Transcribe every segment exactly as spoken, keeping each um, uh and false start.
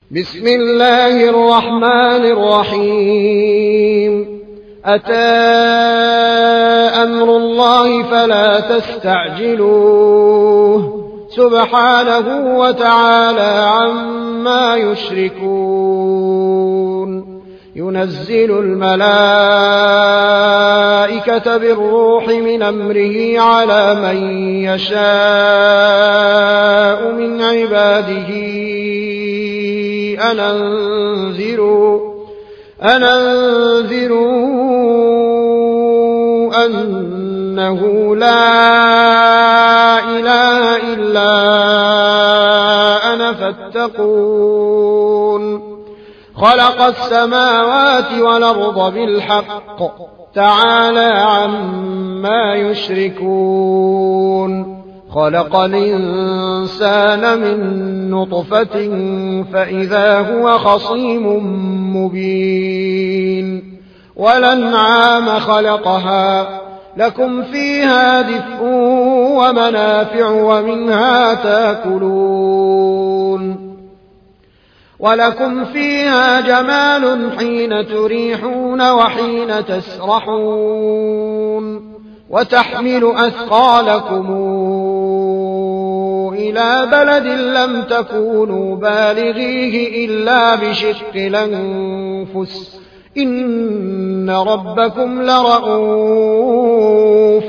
بسم الله الرحمن الرحيم. أتى أمر الله فلا تستعجلوه سبحانه وتعالى عما يشركون. ينزل الملائكة بالروح من أمره على من يشاء من عباده أن أنذروا أن أنذروا أنه لا إله إلا أنا فاتقون. خلق السماوات والأرض بالحق تعالى عما يشركون. خلق الإنسان من نطفة فإذا هو خصيم مبين. والأنعام خلقها لكم فيها دفء ومنافع ومنها تاكلون. ولكم فيها جمال حين تريحون وحين تسرحون. وتحمل أثقالكم إلى بلد لم تكونوا بالغيه إلا بشق الأنفس إن ربكم لرءوف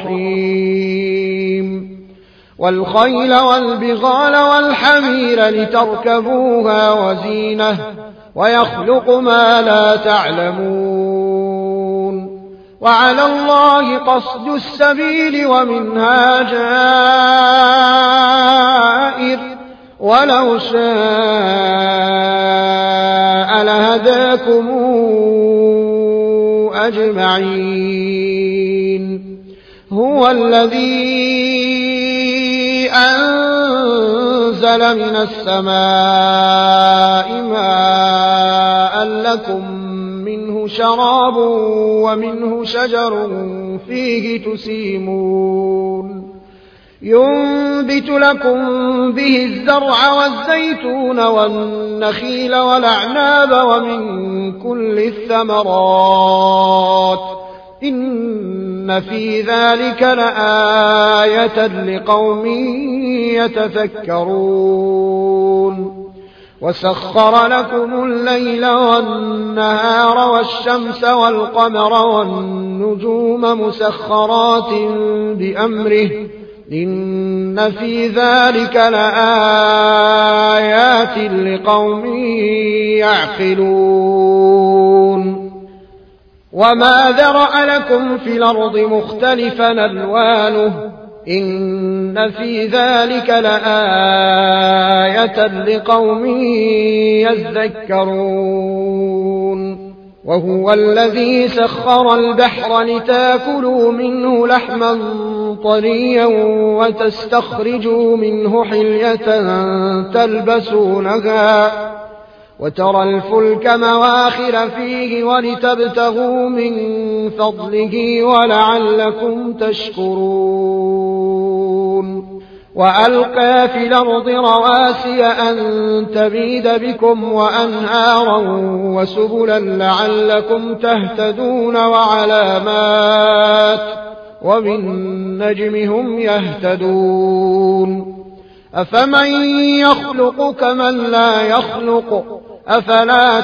رحيم. والخيل والبغال والحمير لتركبوها وزينة ويخلق ما لا تعلمون. وعلى الله قصد السبيل ومنها جائر ولو شاء لهداكم أجمعين. هو الذي أنزل من السماء ماء لكم منه شراب ومنه شجر فيه تسيمون. ينبت لكم به الزرع والزيتون والنخيل والأعناب ومن كل الثمرات إن في ذلك لآية لقوم يتفكرون. وسخر لكم الليل والنهار والشمس والقمر والنجوم مسخرات بأمره إن في ذلك لآيات لقوم يعقلون. وما ذرأ لكم في الأرض مختلفا ألوانه إن في ذلك لآية لقوم يذكرون. وهو الذي سخر البحر لتاكلوا منه لحما طريا وتستخرجوا منه حلية تلبسونها وترى الفلك مواخر فيه ولتبتغوا من فضله ولعلكم تشكرون. وألقى في الأرض رواسي أن تميد بكم وأنهارا وسبلا لعلكم تهتدون وعلامات وبالنجم هم يهتدون. أفمن يخلق كمن لا يخلق أفلا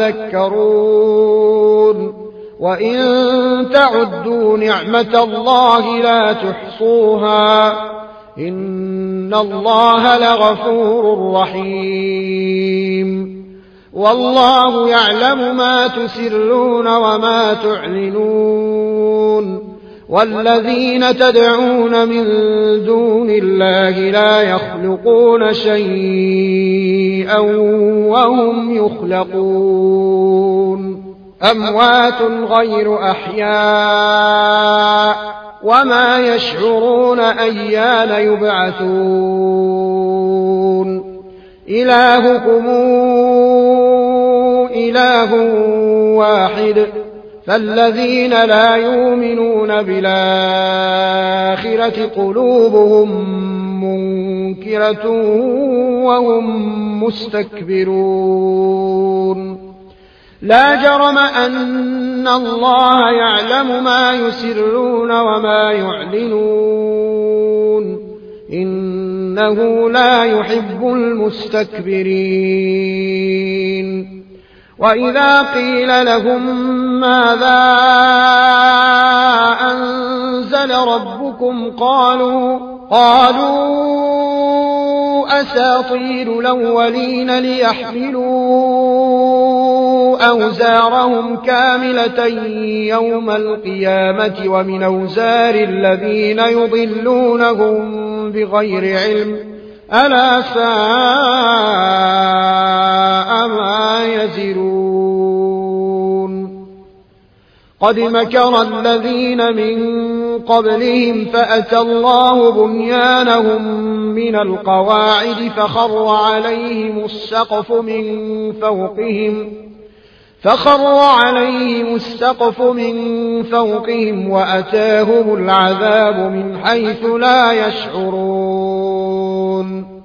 تذكرون. وإن تعدوا نعمة الله لا تحصوها إن الله لغفور رحيم. والله يعلم ما تسرون وما تعلنون. والذين تدعون من دون الله لا يخلقون شيئا وهم يخلقون. أموات غير أحياء وما يشعرون أيان يبعثون. إلهكم إله واحد فالذين لا يؤمنون بالآخرة قلوبهم منكرة وهم مستكبرون لا جرم أن الله يعلم ما يسرون وما يعلنون إنه لا يحب المستكبرين وإذا قيل لهم ماذا أنزل ربكم قالوا قالوا أساطير الأولين ليحملوا أوزارهم كاملة يوم القيامة ومن أوزار الذين يضلونهم بغير علم ألا ساء ما يزرون قد مكر الذين من قبلهم فأتى الله بنيانهم من القواعد فخر عليهم السقف من فوقهم فخر عليهم السقف من فوقهم وأتاهم العذاب من حيث لا يشعرون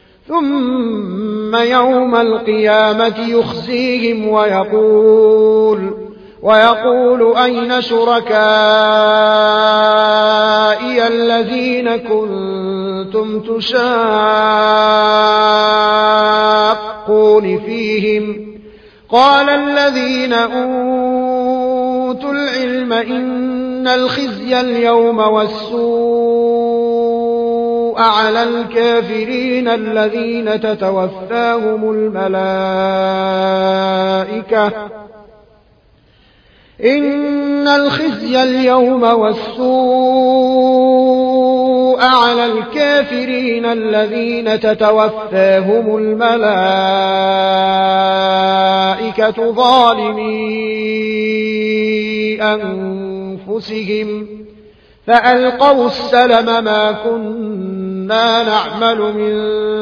ثم يوم القيامة يخزيهم ويقول ويقول أين شركائي الذين كنتم تشاقون فيهم قال الذين أوتوا العلم إن الخزي اليوم والسوء على الكافرين الذين تتوفاهم الملائكة إن الخزي اليوم والسوء على الكافرين الذين تتوفاهم الملائكة ظالمي أنفسهم فألقوا السلم ما كنا نعمل من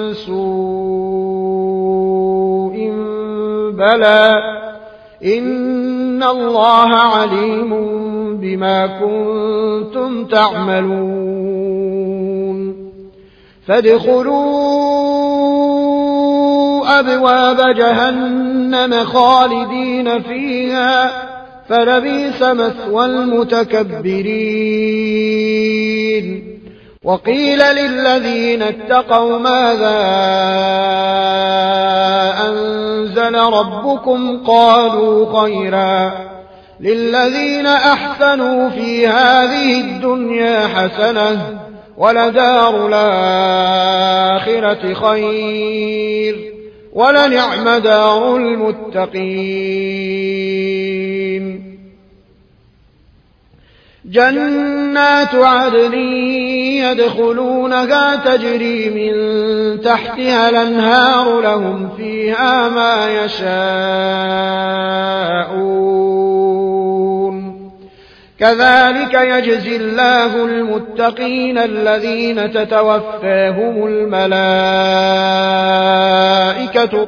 سوء بلى إن الله عليم بما كنتم تعملون فادخلوا أبواب جهنم خالدين فيها فلبئس مثوى المتكبرين وقيل للذين اتقوا ماذا أنزل ربكم قالوا خيرا للذين أحسنوا في هذه الدنيا حسنة ولدار الآخرة خير ولنعم دار المتقين جنات عدن يدخلونها تجري من تحتها الأنهار لهم فيها ما يشاءون كذلك يجزي الله المتقين الذين تتوفاهم الملائكة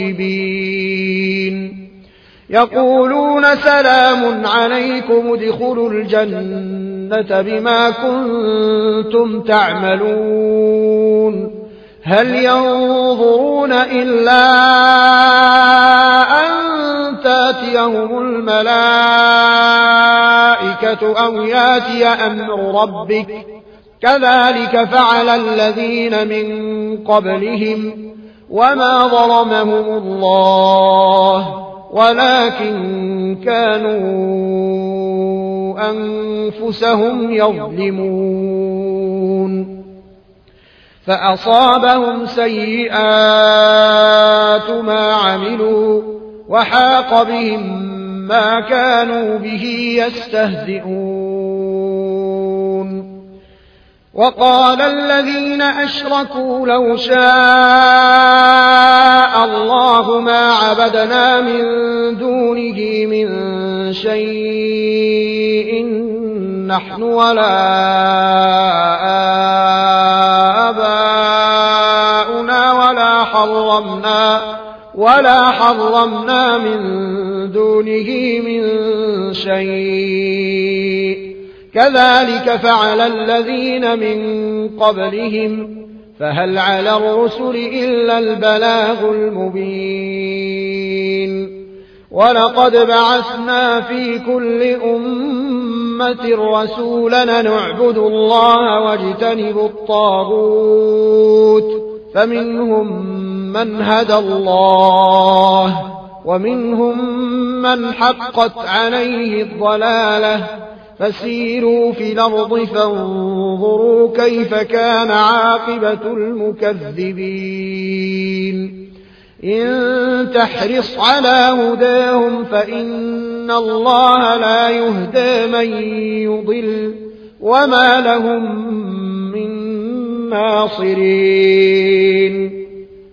طيبين يقولون سلام عليكم ادخلوا الجنة بما كنتم تعملون هل ينظرون إلا أن تاتيهم الملائكة أو ياتي أمر ربك كذلك فعل الذين من قبلهم وما ظلمهم الله ولكن كانوا أنفسهم يظلمون فأصابهم سيئات ما عملوا وحاق بهم ما كانوا به يستهزئون وقال الذين أشركوا لو شاء الله ما عبدنا من دونه من شيء نحن ولا آباؤنا ولا حرمنا ولا حرمنا من دونه من شيء كذلك فعل الذين من قبلهم فهل على الرسل إلا البلاغ المبين ولقد بعثنا في كل أمة رسولا نعبد الله واجتنب الطاغوت فمنهم من هدى الله ومنهم من حقت عليه الضلالة فسيروا في الأرض فانظروا كيف كان عاقبة المكذبين إن تحرص على هداهم فإن الله لا يهدى من يضل وما لهم من ناصرين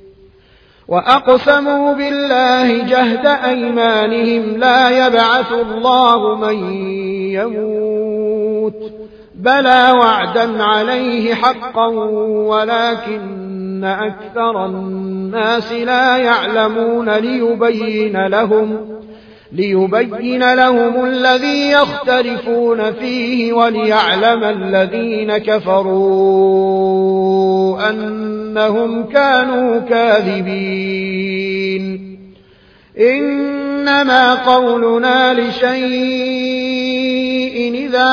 وأقسموا بالله جهد أيمانهم لا يبعث الله من يموت بلى وعدا عليه حقا ولكن أكثر الناس لا يعلمون ليبين لهم ليبين لهم الذي يختلفون فيه وليعلم الذين كفروا أنهم كانوا كاذبين إنما قولنا لشيء إذا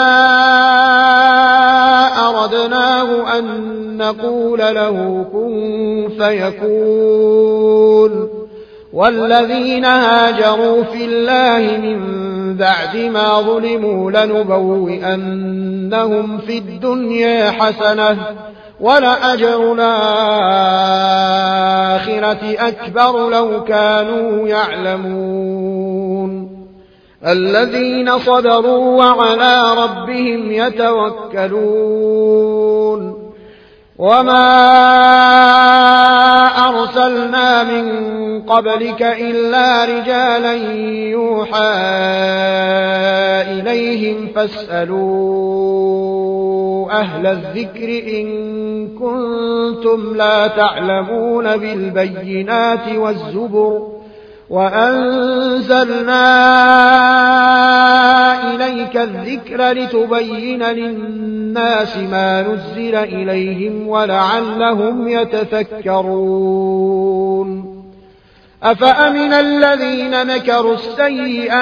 أردناه أن نقول له كن فيكون والذين هاجروا في الله من بعد ما ظلموا لنبوئنهم في الدنيا حسنة ولأجر الآخرة أكبر لو كانوا يعلمون الذين صبروا وعلى ربهم يتوكلون وما أرسلنا من قبلك إلا رجالا يوحى إليهم فاسألوا أهل الذكر إن كنتم لا تعلمون بالبينات والزبر وأنزلنا إليك الذكر لتبين للناس ما نزل إليهم ولعلهم يتفكرون أفأمن الذين مكروا السيئات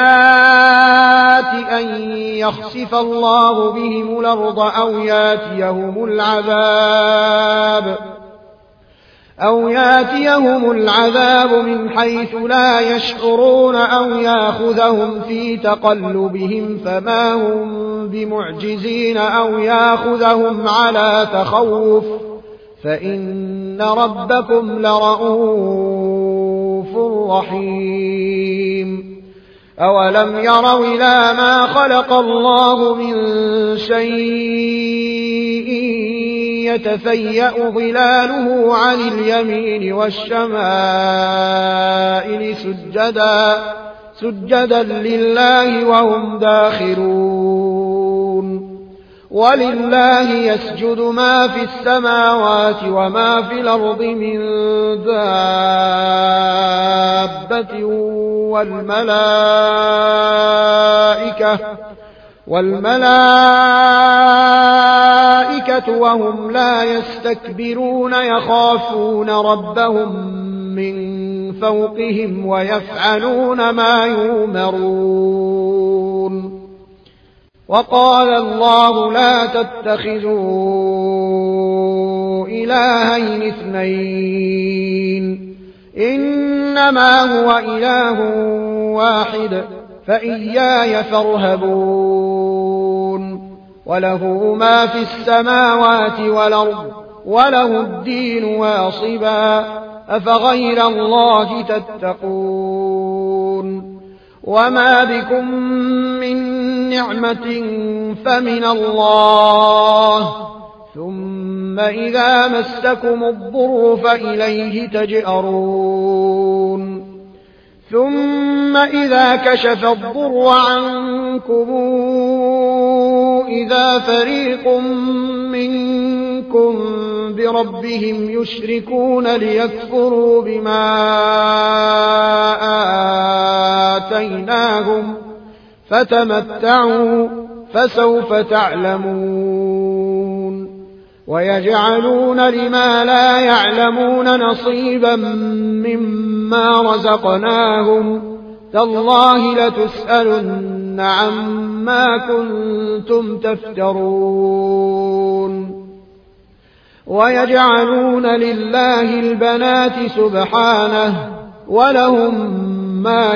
أن يخسف الله بهم الأرض أو ياتيهم العذاب أو ياتيهم العذاب من حيث لا يشعرون أو ياخذهم في تقلبهم فما هم بمعجزين أو ياخذهم على تخوف فإن ربكم لرءوف رحيم أولم يروا إلى ما خلق الله من شيء يتفيأ ظلاله عن اليمين والشمائل سجدا سجدا لله وهم داخرون ولله يسجد ما في السماوات وما في الأرض من دابة والملائكة والملائكة وهم لا يستكبرون يخافون ربهم من فوقهم ويفعلون ما يؤمرون وقال الله لا تتخذوا إلهين اثنين إنما هو إله واحد فإياي فارهبون وله ما في السماوات والأرض وله الدين واصبا أفغير الله تتقون وما بكم من نعمة فمن الله ثم إذا مسكم الضر فإليه تجأرون ثم إذا كشف الضر عنكم إذا فريق منكم بربهم يشركون ليكفروا بما آتيناهم فتمتعوا فسوف تعلمون ويجعلون لما لا يعلمون نصيبا مما رزقناهم تالله لتسألن عما كنتم تفترون ويجعلون لله البنات سبحانه ولهم ما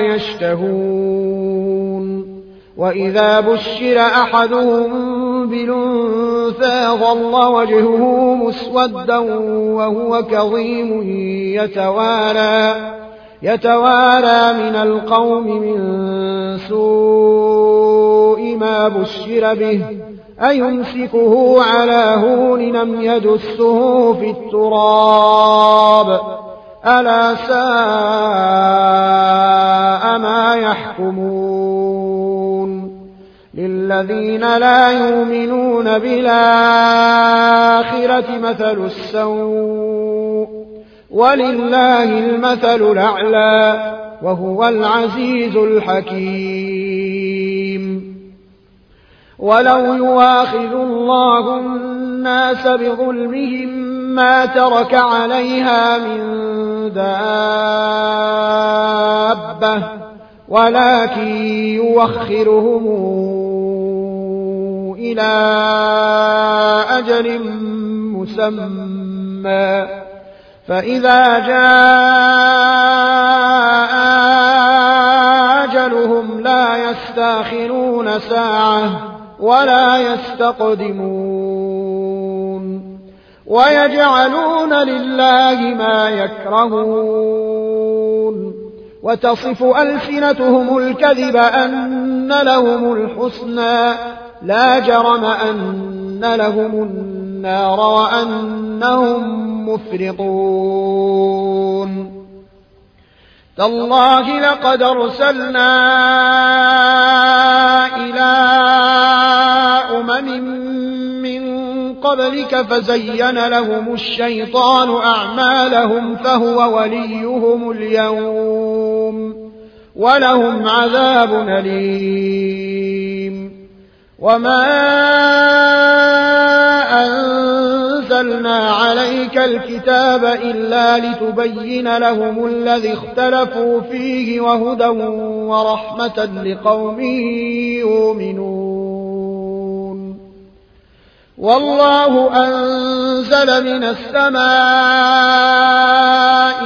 يشتهون وإذا بشر أحدهم بالأنثى ظل وجهه مسودا وهو كظيم يتوارى, يتوارى من القوم من سوء ما بشر به أيمسكه على هون أم يدسه في التراب ألا ساء ما يحكمون للذين لا يؤمنون بالآخرة مثل السوء ولله المثل الأعلى وهو العزيز الحكيم ولو يواخذ الله الناس بظلمهم ما ترك عليها من دابة ولكن يوخرهم إلى أجل مسمى فإذا جاء أجلهم لا يستأخرون ساعة ولا يستقدمون ويجعلون لله ما يكرهون وتصف ألسنتهم الكذب أن لهم الحسنى لا جرم أن لهم النار وأنهم مفرطون تالله لقد أرسلنا إلى أمم من قبلك فزين لهم الشيطان أعمالهم فهو وليهم اليوم ولهم عذاب أليم وما أنزلنا عليك الكتاب إلا لتبين لهم الذي اختلفوا فيه وهدى ورحمة لقوم يؤمنون والله أنزل من السماء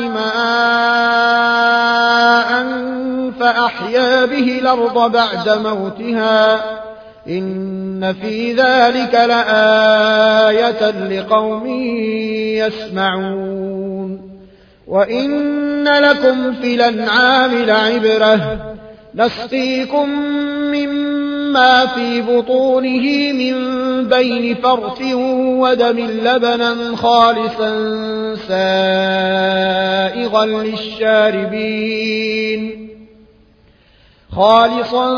ماء فأحيا به الأرض بعد موتها إن في ذلك لآية لقوم يسمعون وإن لكم في الأنعام لعبرة نسقيكم مما في بطونه من بين فرث ودم لبنا خالصا سائغا للشاربين خالصا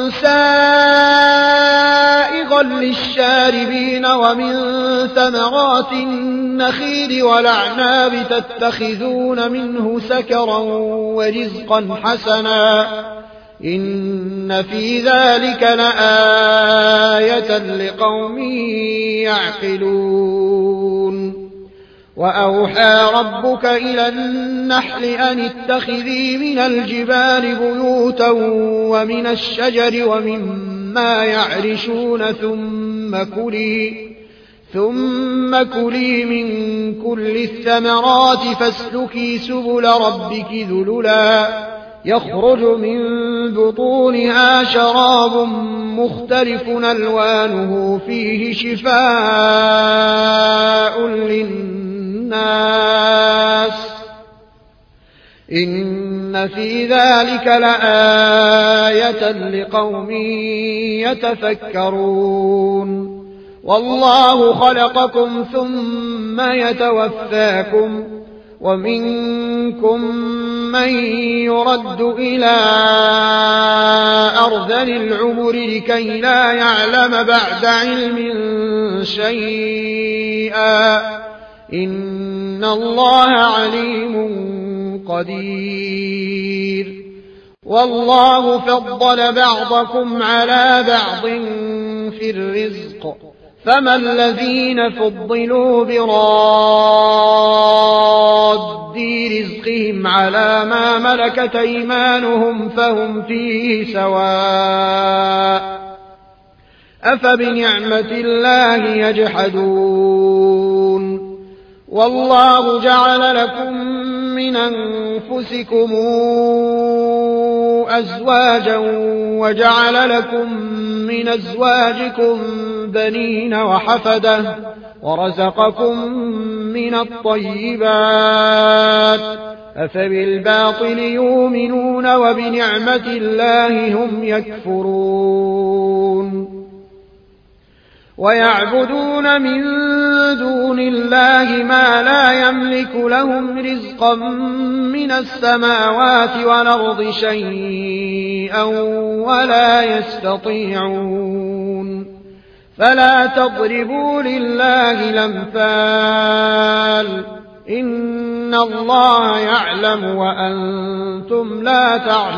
سائغا للشاربين ومن ثمرات النخيل والأعناب تتخذون منه سكرا ورزقا حسنا إن في ذلك لآية لقوم يعقلون وأوحى ربك إلى النحل أن اتخذي من الجبال بيوتا ومن الشجر ومما يعرشون ثم كلي ثم كلي من كل الثمرات فاسلكي سبل ربك ذللا يخرج من بطونها شراب مختلف ألوانه فيه شفاء للناس إن في ذلك لآية لقوم يتفكرون والله خلقكم ثم يتوفاكم ومنكم من يرد إلى أرذل العمر لكي لا يعلم بعد علم شيئا إن الله عليم قدير والله فضل بعضكم على بعض في الرزق فما الذين فضلوا براد رزقهم على ما ملكت أيمانهم فهم فيه سواء أفبنعمة الله يجحدون والله جعل لكم من أنفسكم أزواجا وجعل لكم من أزواجكم بنين وحفدة ورزقكم من الطيبات أفبالباطل يؤمنون وبنعمة الله هم يكفرون ويعبدون من دون الله ما لا يملك لهم رزقا من السماوات والأرض شيئا ولا يستطيعون فلا تضربوا لله الأمثال إن الله يعلم وأنتم لا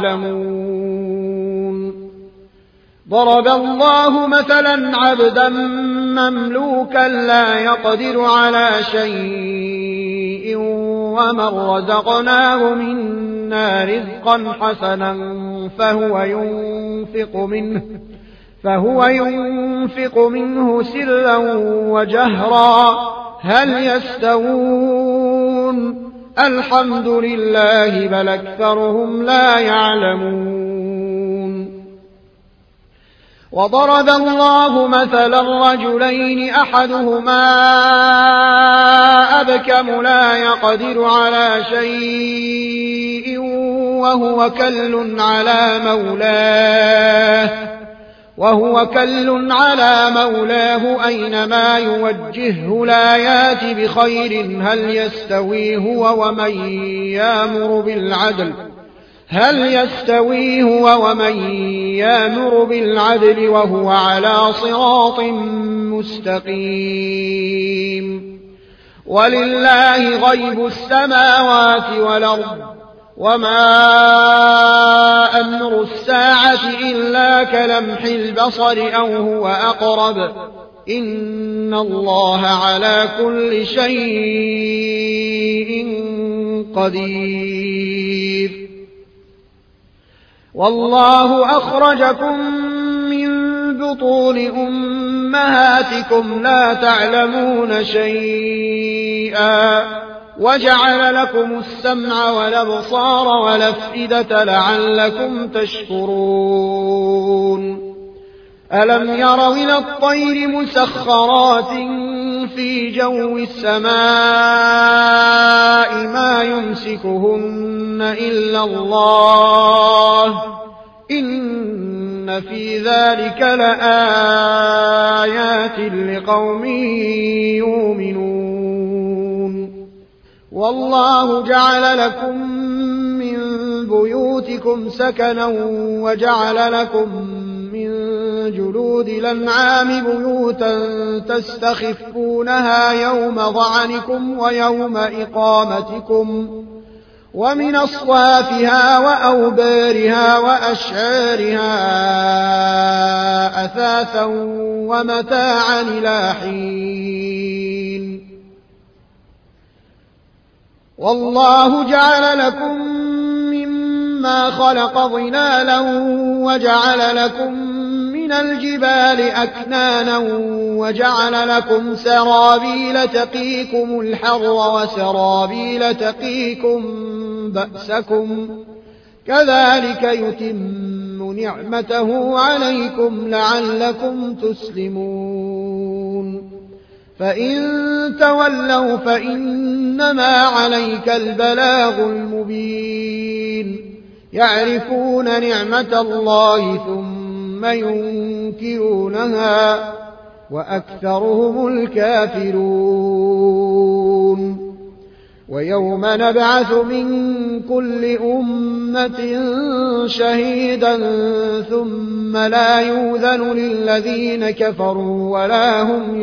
تعلمون ضرب الله مثلا عبدا مملوكا لا يقدر على شيء ومن رزقناه منا رزقا حسنا فهو ينفق منه فهو ينفق منه سرا وجهرا هل يستوون الحمد لله بل أكثرهم لا يعلمون وضرب الله مثلا رجلين أحدهما أبكم لا يقدر على شيء وهو كل على مولاه وهو كل على مولاه أينما يوجهه لا يأت بخير هل يستوي هو ومن يأمر بالعدل هل يستوي هو ومن يأمر بالعدل وهو على صراط مستقيم ولله غيب السماوات والأرض وما أمر الساعة إلا كلمح البصر أو هو أقرب إن الله على كل شيء قدير والله أخرجكم من بطون أمهاتكم لا تعلمون شيئا وجعل لكم السمع والأبصار والأفئدة لعلكم تشكرون ألم يروا إلى الطير مسخرات في جو السماء ما يمسكهن إلا الله إن في ذلك لآيات لقوم يؤمنون والله جعل لكم من بيوتكم سكنا وجعل لكم من جلود الأنعام بيوتا تستخفونها يوم ظعنكم ويوم إقامتكم ومن أصوافها وأوبارها وأشعارها أثاثا ومتاعا إلى حين والله جعل لكم مما خلق ظلالا وجعل لكم من الجبال أكنانا وجعل لكم سرابيل تقيكم الحر وسرابيل تقيكم بأسكم كذلك يتم نعمته عليكم لعلكم تسلمون فإن تولوا فإنما عليك البلاغ المبين يعرفون نعمة الله ثم ينكرونها وأكثرهم الكافرون ويوم نبعث من كل أمة شهيدا ثم لا يؤذن للذين كفروا ولا هم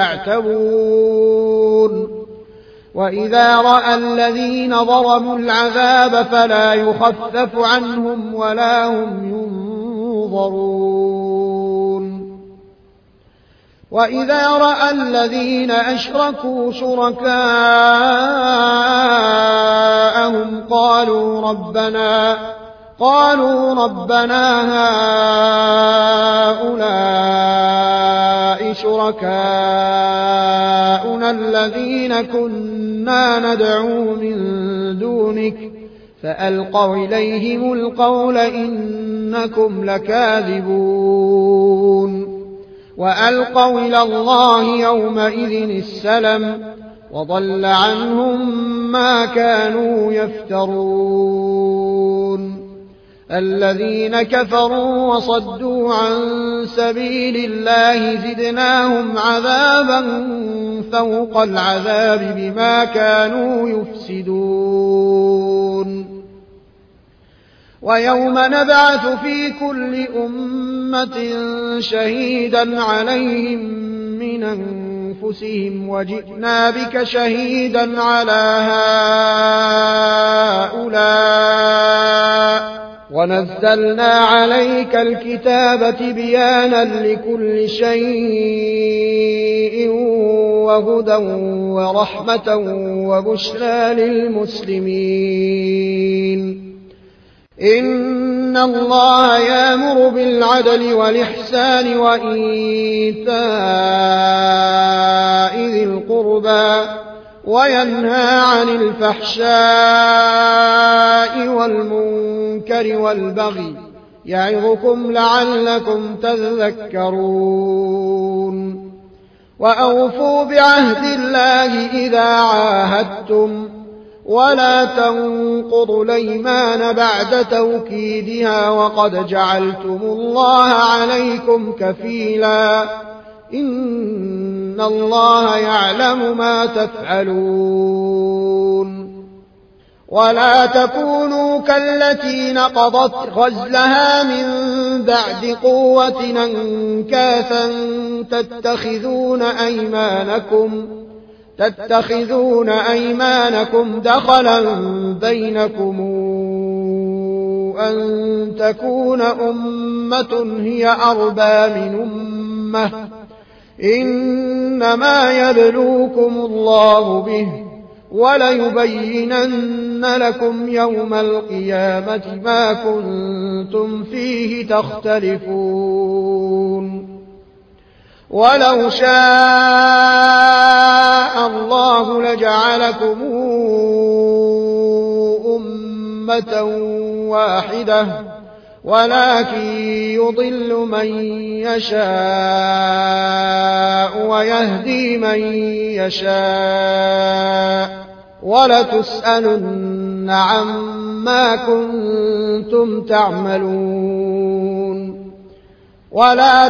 يستعتبون وإذا رأى الذين ظلموا العذاب فلا يخفف عنهم ولا هم ينظرون وإذا رأى الذين أشركوا شركاءهم قالوا ربنا قالوا ربنا هؤلاء شركاؤنا الذين كنا ندعو من دونك فألقوا إليهم القول إنكم لكاذبون وألقوا إلى الله يومئذ السلم وضل عنهم ما كانوا يفترون الذين كفروا وصدوا عن سبيل الله زدناهم عذابا فوق العذاب بما كانوا يفسدون ويوم نبعث في كل أمة شهيدا عليهم من أنفسهم وجئنا بك شهيدا على هؤلاء ونزلنا عليك الكتاب تبيانا لكل شيء وهدى ورحمة وبشرى للمسلمين إن الله يأمر بالعدل والإحسان وإيتاء ذي القربى وينهى عن الفحشاء والمنكر والبغي يعظكم لعلكم تذكرون وأوفوا بعهد الله إذا عاهدتم ولا تنقضوا الأيمان بعد توكيدها وقد جعلتم الله عليكم كفيلا إن الله يعلم ما تفعلون ولا تكونوا كالتي نقضت غزلها من بعد قوة أنكاثا تتخذون أيمانكم تتخذون أيمانكم دخلا بينكم أن تكون أمة هي أربى من أمة إنما يبلوكم الله به وليبينن لكم يوم القيامة ما كنتم فيه تختلفون ولو شاء الله لجعلكم أمة واحدة ولكن يضل من يشاء ويهدي من يشاء ولتسألن عما كنتم تعملون ولا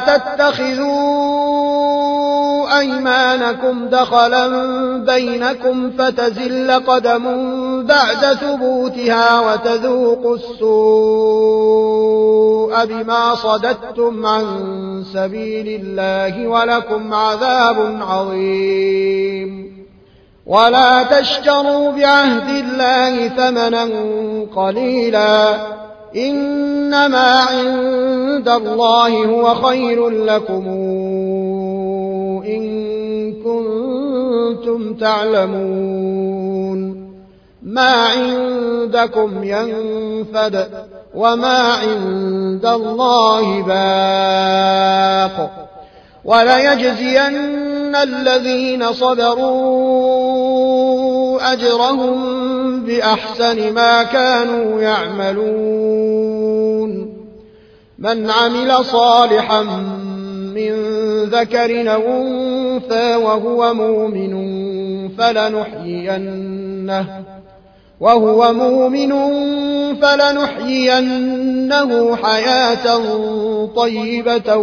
تتخذوا أيمانكم دخلا بينكم فتزل قدم بعد ثبوتها وتذوقوا السوء بما صددتم عن سبيل الله ولكم عذاب عظيم ولا تشتروا بعهد الله ثمنا قليلا إنما عند الله هو خير لكم إن كنتم تعلمون ما عندكم ينفد وما عند الله باق وليجزين الذين صبروا أجرهم بأحسن ما كانوا يعملون من عمل صالحا من ذكر أو أنثى وهو مؤمن فلنحيينه وهو مؤمن فلنحيينه حياة طيبة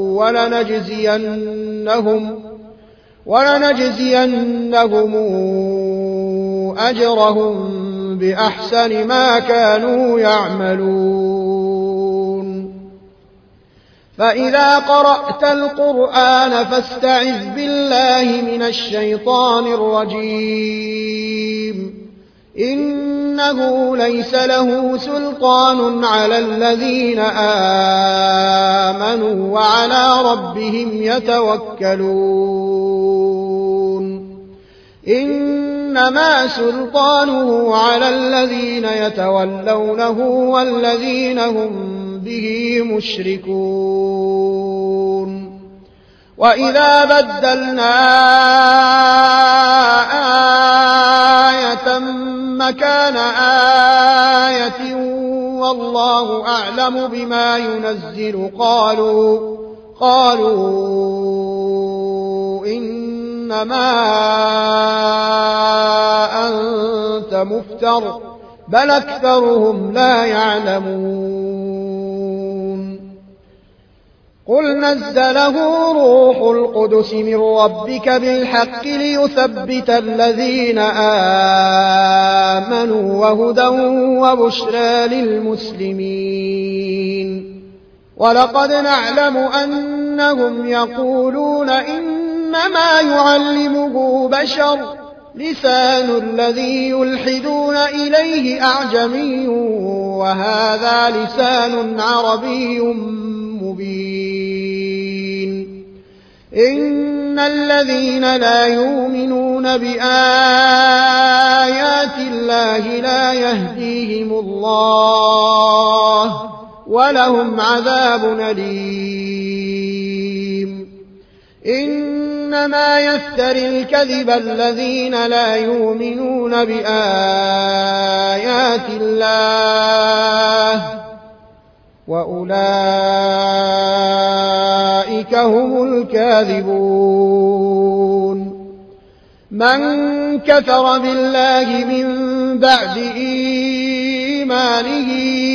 ولنجزينهم ولنجزينهم أجرهم بأحسن ما كانوا يعملون فإذا قرأت القرآن فاستعذ بالله من الشيطان الرجيم إنه ليس له سلطان على الذين آمنوا وعلى ربهم يتوكلون إنما سلطانه على الذين يتولونه والذين هم به مشركون وإذا بدلنا آية مكان آية والله أعلم بما ينزل قالوا قالوا إنما أنت مفتر بل أكثرهم لا يعلمون قل نزله روح القدس من ربك بالحق ليثبت الذين آمنوا وهدى وبشرى للمسلمين ولقد نعلم أنهم يقولون إنما يعلمه بشر لسان الذي يلحدون إليه أعجمي وهذا لسان عربي مبين إن الذين لا يؤمنون بآيات الله لا يهديهم الله ولهم عذاب أليم إنما يفتري الكذب الذين لا يؤمنون بآيات الله وأولئك هم الكاذبون من كفر بالله من بعد إيمانه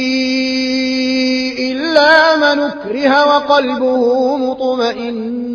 إلا من أكره وقلبه مطمئن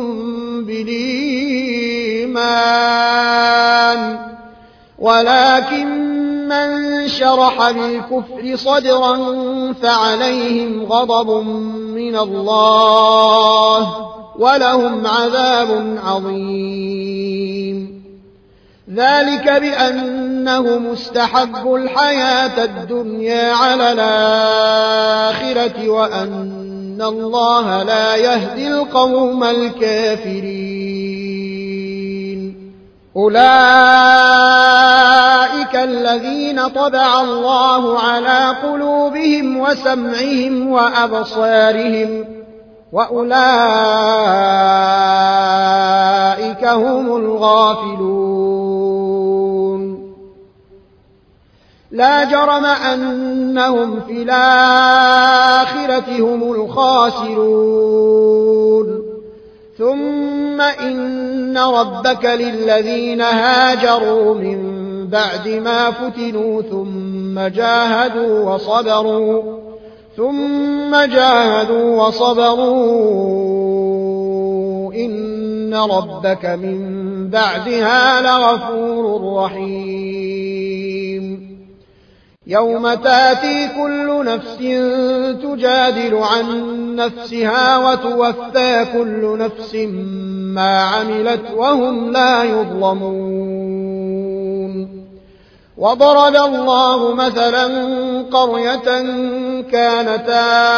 بالإيمان ولكن من شرح بالكفر صدرا فعليهم غضب من الله ولهم عذاب عظيم ذلك بأنهم استحبوا الحياة الدنيا على الآخرة وأن الله لا يهدي القوم الكافرين أولئك الذين طبع الله على قلوبهم وسمعهم وأبصارهم وأولئك هم الغافلون لا جرم أنهم في الآخرة هم الخاسرون ثم إن ربك للذين هاجروا من بعد ما فتنوا ثم جاهدوا وصبروا ثم جاهدوا وصبروا إن ربك من بعدها لغفور رحيم يوم تاتي كل نفس تجادل عن نفسها وتوفى كل نفس ما عملت وهم لا يظلمون وضرب الله مثلا قرية كانت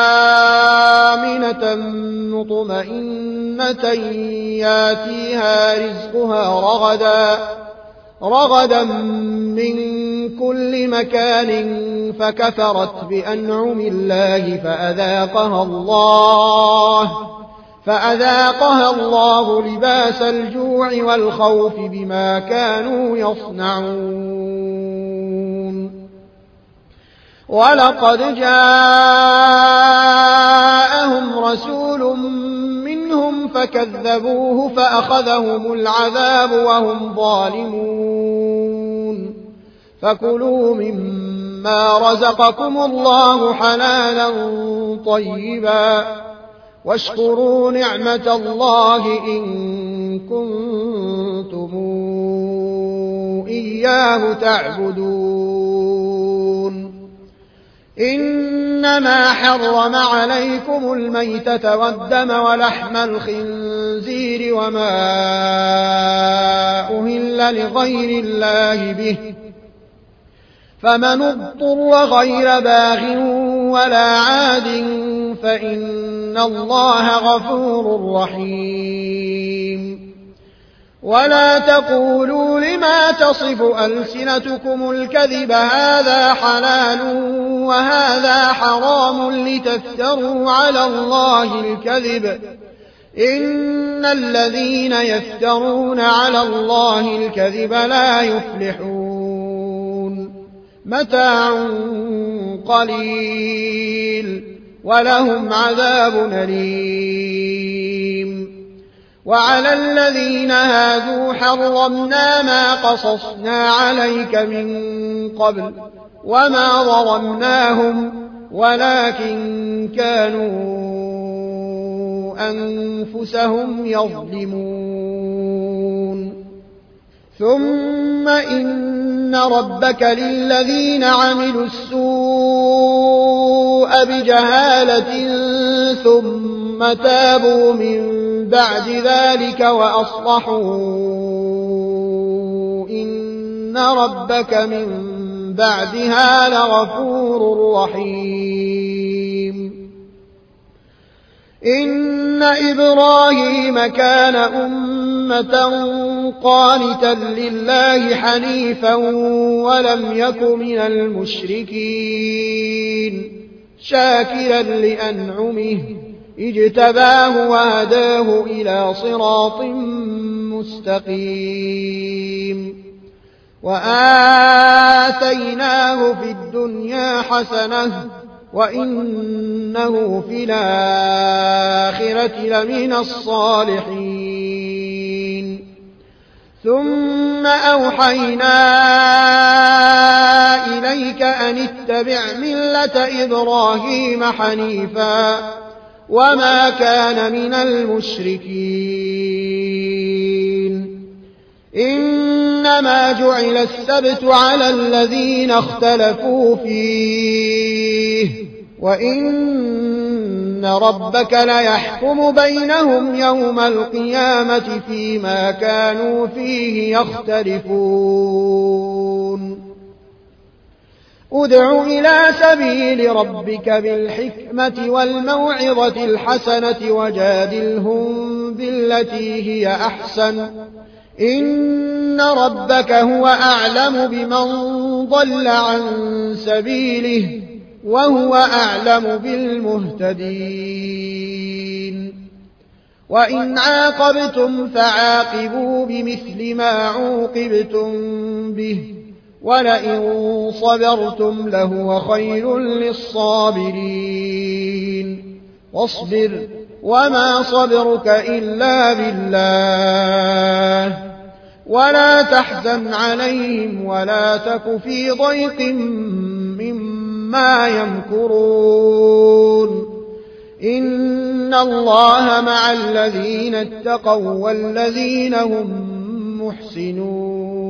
آمنة مطمئنة ياتيها رزقها رغدا رغدا من كل مكان فكفرت بأنعم الله فأذاقها الله فأذاقها الله لباس الجوع والخوف بما كانوا يصنعون ولقد جاءهم رسول منهم فكذبوه فأخذهم العذاب وهم ظالمون فكلوا مما رزقكم الله حلالا طيبا واشكروا نعمة الله إن كنتم إياه تعبدون إنما حرم عليكم الميتة والدم ولحم الخنزير وما أهل لغير الله به فمن اضطر غير باغ ولا عاد فإن الله غفور رحيم. ولا تقولوا لما تصف ألسنتكم الكذب هذا حلال وهذا حرام لتفتروا على الله الكذب إن الذين يفترون على الله الكذب لا يفلحون. متاع قليل ولهم عذاب أليم. وعلى الذين هادوا حرمنا ما قصصنا عليك من قبل وما ظلمناهم ولكن كانوا أنفسهم يظلمون. ثم إن ربك للذين عملوا السوء بجهالة ثم تابوا من بعد ذلك وأصلحوا إن ربك من بعدها لغفور رحيم. إن إبراهيم كان أمة قانتا لله حنيفا ولم يك من المشركين شاكرا لأنعمه اجتباه وهداه إلى صراط مستقيم. وآتيناه في الدنيا حسنة وإنه في الآخرة لمن الصالحين. ثم أوحينا إليك أن اتبع ملة إبراهيم حنيفا وما كان من المشركين. إنما جعل السبت على الذين اختلفوا فيه وإن ربك ليحكم بينهم يوم القيامة فيما كانوا فيه يختلفون. ادع إلى سبيل ربك بالحكمة والموعظة الحسنة وجادلهم بالتي هي أحسن إن ربك هو أعلم بمن ضل عن سبيله وهو أعلم بالمهتدين. وإن عاقبتم فعاقبوا بمثل ما عوقبتم به ولئن صبرتم لهو خير للصابرين. واصبر وما صبرك إلا بالله ولا تحزن عليهم ولا تك في ضيق مما يمكرون. إن الله مع الذين اتقوا والذين هم محسنون.